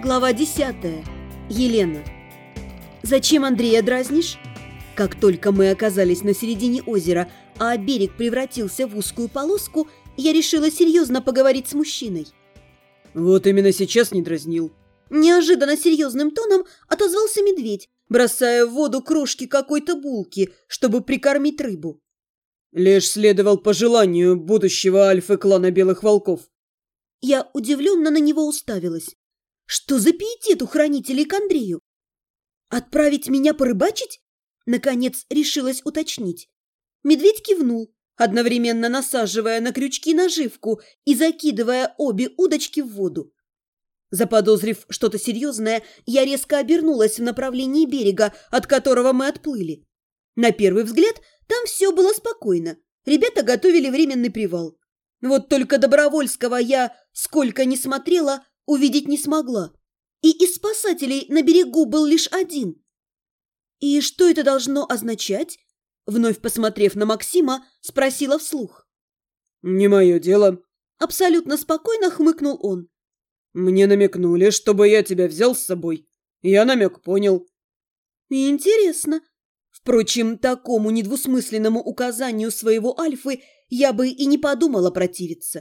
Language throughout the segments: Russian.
Глава 10. Елена. «Зачем Андрея дразнишь?» Как только мы оказались на середине озера, а берег превратился в узкую полоску, я решила серьезно поговорить с мужчиной. Вот именно сейчас не дразнил. Неожиданно серьезным тоном отозвался медведь, бросая в воду крошки какой-то булки, чтобы прикормить рыбу. Лишь следовал пожеланию будущего альфы клана Белых Волков. Я удивленно на него уставилась. Что за пиетет у хранителей к Андрею? Отправить меня порыбачить? Наконец решилась уточнить. Медведь кивнул, одновременно насаживая на крючки наживку и закидывая обе удочки в воду. Заподозрив что-то серьезное, я резко обернулась в направлении берега, от которого мы отплыли. На первый взгляд там все было спокойно. Ребята готовили временный привал. Вот только Добровольского я, сколько ни смотрела, увидеть не смогла. И из спасателей на берегу был лишь один. «И что это должно означать?» Вновь посмотрев на Максима, спросила вслух. «Не мое дело». Абсолютно спокойно хмыкнул он. «Мне намекнули, чтобы я тебя взял с собой. Я намек понял». «Интересно. Впрочем, такому недвусмысленному указанию своего Альфы я бы и не подумала противиться».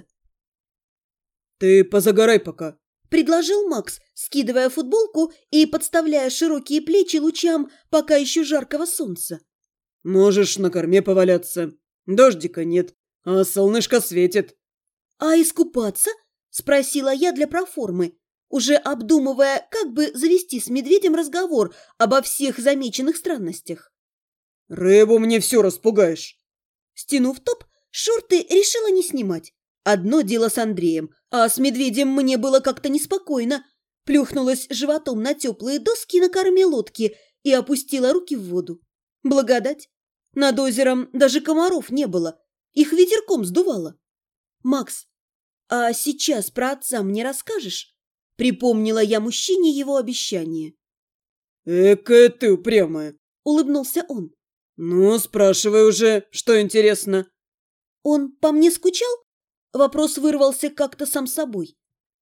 «Ты позагорай пока», — предложил Макс, скидывая футболку и подставляя широкие плечи лучам пока еще жаркого солнца. «Можешь на корме поваляться. Дождика нет, а солнышко светит». «А искупаться?» — спросила я для проформы, уже обдумывая, как бы завести с медведем разговор обо всех замеченных странностях. «Рыбу мне все распугаешь». Стянув топ, шорты решила не снимать. Одно дело с Андреем, а с медведем мне было как-то неспокойно. Плюхнулась животом на теплые доски на корме лодки и опустила руки в воду. Благодать. Над озером даже комаров не было. Их ветерком сдувало. «Макс, а сейчас про отца мне расскажешь?» Припомнила я мужчине его обещание. «Экая ты упрямая», — улыбнулся он. «Ну, спрашивай уже, что интересно». «Он по мне скучал?» Вопрос вырвался как-то сам собой.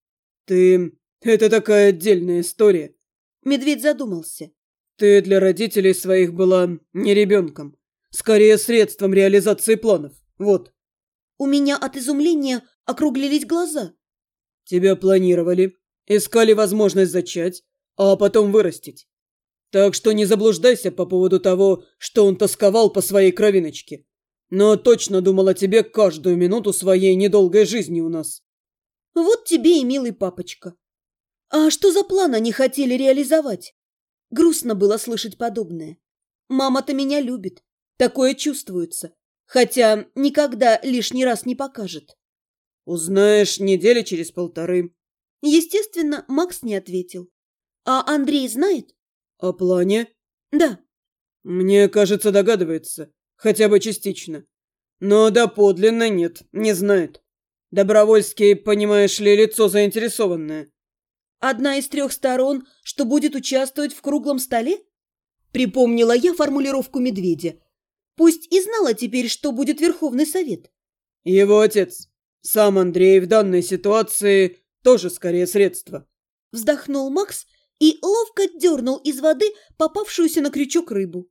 Это такая отдельная история». Медведь задумался. «Ты для родителей своих была не ребенком, скорее средством реализации планов. Вот». У меня от изумления округлились глаза. «Тебя планировали, искали возможность зачать, а потом вырастить. Так что не заблуждайся по поводу того, что он тосковал по своей кровиночке. Но точно думал о тебе каждую минуту своей недолгой жизни у нас». Вот тебе и милый папочка. А что за план они хотели реализовать? Грустно было слышать подобное. Мама-то меня любит. Такое чувствуется. Хотя никогда лишний раз не покажет. «Узнаешь недели через 1.5». Естественно, Макс не ответил. А Андрей знает? «О плане?» Да. «Мне кажется, догадывается. Хотя бы частично. Но доподлинно нет, не знает. Добровольский, понимаешь ли, лицо заинтересованное». Одна из 3 сторон, что будет участвовать в круглом столе? Припомнила я формулировку медведя. Пусть и знала теперь, что будет Верховный Совет. Его отец. Сам Андрей в данной ситуации тоже скорее средство. Вздохнул Макс и ловко дернул из воды попавшуюся на крючок рыбу.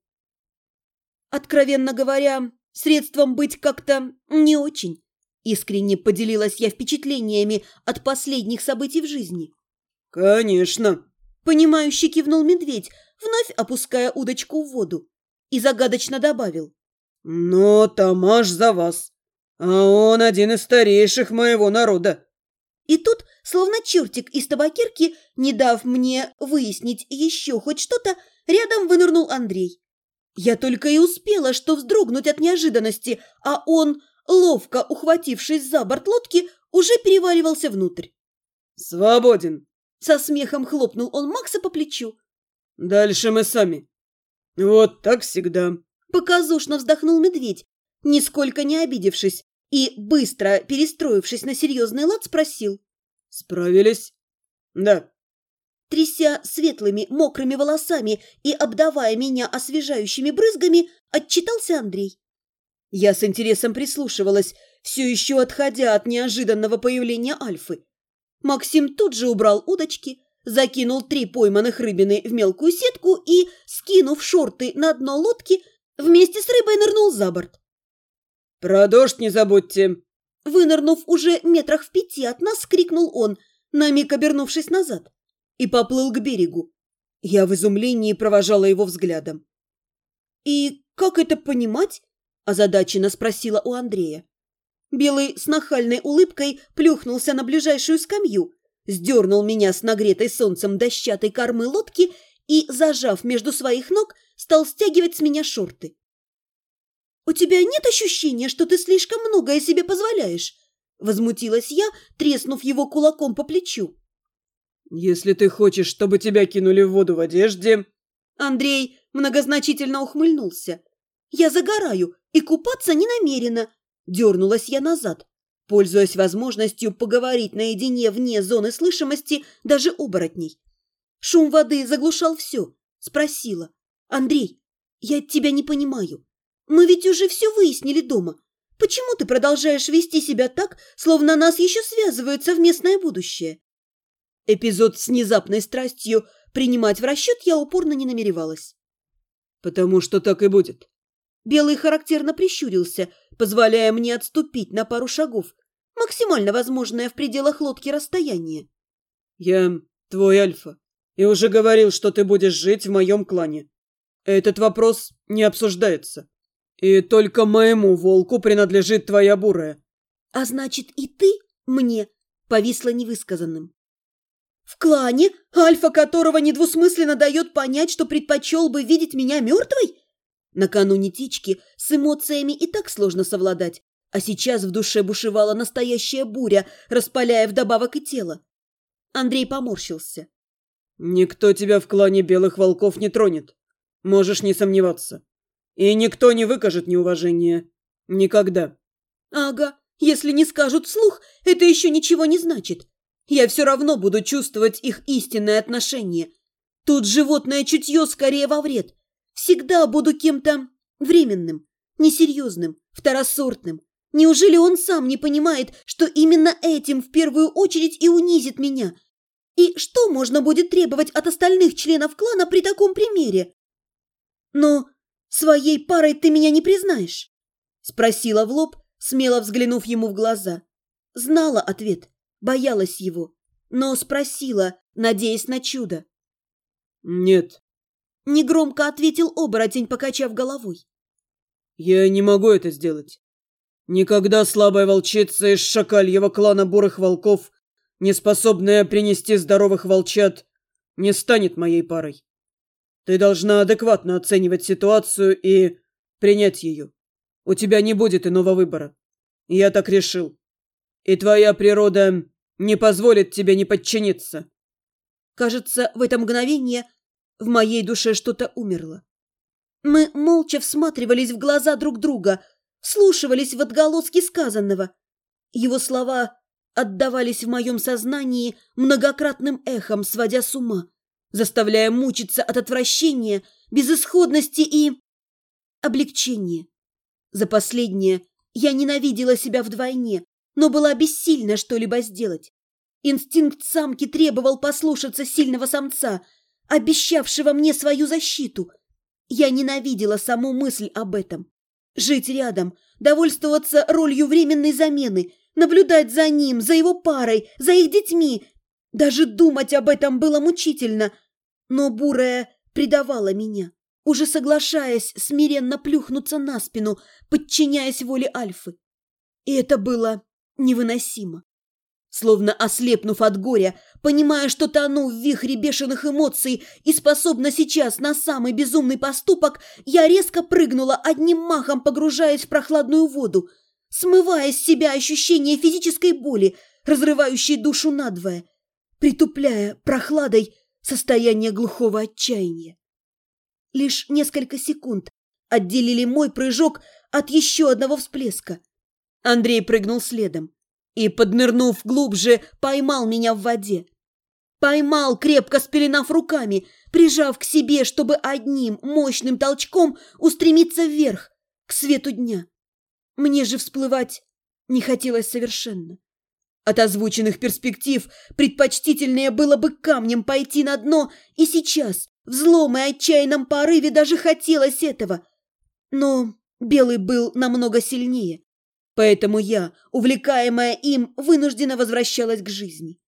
Откровенно говоря, средством быть как-то не очень. Искренне поделилась я впечатлениями от последних событий в жизни. «Конечно», — понимающе кивнул медведь, вновь опуская удочку в воду, и загадочно добавил. «Но Тамаш за вас, а он один из старейших моего народа». И тут, словно чертик из табакерки, не дав мне выяснить еще хоть что-то, рядом вынырнул Андрей. Я только и успела, что вздрогнуть от неожиданности, а он, ловко ухватившись за борт лодки, уже переваливался внутрь. «Свободен», — со смехом хлопнул он Макса по плечу. «Дальше мы сами. Вот так всегда». Показушно вздохнул медведь, нисколько не обидевшись, и, быстро перестроившись на серьезный лад, спросил. «Справились?» «Да». Тряся светлыми мокрыми волосами и обдавая меня освежающими брызгами, отчитался Андрей. Я с интересом прислушивалась, все еще отходя от неожиданного появления Альфы. Максим тут же убрал удочки, закинул 3 пойманных рыбины в мелкую сетку и, скинув шорты на дно лодки, вместе с рыбой нырнул за борт. «Про дождь не забудьте!» Вынырнув уже метрах в 5 от нас, крикнул он, на миг обернувшись назад, и поплыл к берегу. Я в изумлении провожала его взглядом. «И как это понимать?» – озадаченно спросила у Андрея. Белый с нахальной улыбкой плюхнулся на ближайшую скамью, сдернул меня с нагретой солнцем дощатой кормы лодки и, зажав между своих ног, стал стягивать с меня шорты. «У тебя нет ощущения, что ты слишком многое себе позволяешь?» – возмутилась я, треснув его кулаком по плечу. «Если ты хочешь, чтобы тебя кинули в воду в одежде...» Андрей многозначительно ухмыльнулся. «Я загораю и купаться не намерена», – дернулась я назад, пользуясь возможностью поговорить наедине вне зоны слышимости даже оборотней. Шум воды заглушал все. Спросила. «Андрей, я тебя не понимаю. Мы ведь уже все выяснили дома. Почему ты продолжаешь вести себя так, словно нас еще связывают совместное будущее?» Эпизод с внезапной страстью принимать в расчет я упорно не намеревалась. «Потому что так и будет». Белый характерно прищурился, позволяя мне отступить на пару шагов, максимально возможное в пределах лодки расстояние. «Я твой Альфа, и уже говорил, что ты будешь жить в моем клане. Этот вопрос не обсуждается. И только моему волку принадлежит твоя бурая». «А значит, и ты мне?» – повисло невысказанным. «В клане, Альфа которого недвусмысленно дает понять, что предпочел бы видеть меня мертвой?» Накануне течки с эмоциями и так сложно совладать, а сейчас в душе бушевала настоящая буря, распаляя вдобавок и тело. Андрей поморщился. «Никто тебя в клане белых волков не тронет. Можешь не сомневаться. И никто не выкажет неуважения. Никогда». «Ага, если не скажут вслух, это еще ничего не значит. Я все равно буду чувствовать их истинное отношение. Тут животное чутье скорее во вред. Всегда буду кем-то временным, несерьезным, второсортным. Неужели он сам не понимает, что именно этим в первую очередь и унизит меня? И что можно будет требовать от остальных членов клана при таком примере? Но своей парой ты меня не признаешь?» Спросила в лоб, смело взглянув ему в глаза. Знала ответ, боялась его, но спросила, надеясь на чудо. «Нет». Негромко ответил оборотень, покачав головой. «Я не могу это сделать. Никогда слабая волчица из шакальего клана бурых волков, не способная принести здоровых волчат, не станет моей парой. Ты должна адекватно оценивать ситуацию и принять ее. У тебя не будет иного выбора. Я так решил. И твоя природа не позволит тебе не подчиниться». Кажется, в это мгновение в моей душе что-то умерло. Мы молча всматривались в глаза друг друга, вслушивались в отголоски сказанного. Его слова отдавались в моем сознании многократным эхом, сводя с ума, заставляя мучиться от отвращения, безысходности и облегчения. За последнее я ненавидела себя вдвойне, но была бессильна что-либо сделать. Инстинкт самки требовал послушаться сильного самца, обещавшего мне свою защиту. Я ненавидела саму мысль об этом. Жить рядом, довольствоваться ролью временной замены, наблюдать за ним, за его парой, за их детьми. Даже думать об этом было мучительно. Но бурая предавала меня, уже соглашаясь смиренно плюхнуться на спину, подчиняясь воле Альфы. И это было невыносимо. Словно ослепнув от горя, понимая, что тону в вихре бешеных эмоций и способна сейчас на самый безумный поступок, я резко прыгнула, одним махом погружаясь в прохладную воду, смывая с себя ощущение физической боли, разрывающей душу надвое, притупляя прохладой состояние глухого отчаяния. Лишь несколько секунд отделили мой прыжок от еще одного всплеска. Андрей прыгнул следом и, поднырнув глубже, поймал меня в воде. Поймал, крепко спеленав руками, прижав к себе, чтобы одним мощным толчком устремиться вверх, к свету дня. Мне же всплывать не хотелось совершенно. От озвученных перспектив предпочтительнее было бы камнем пойти на дно, и сейчас, в злом и отчаянном порыве, даже хотелось этого. Но Белый был намного сильнее, поэтому я, увлекаемая им, вынуждена возвращалась к жизни.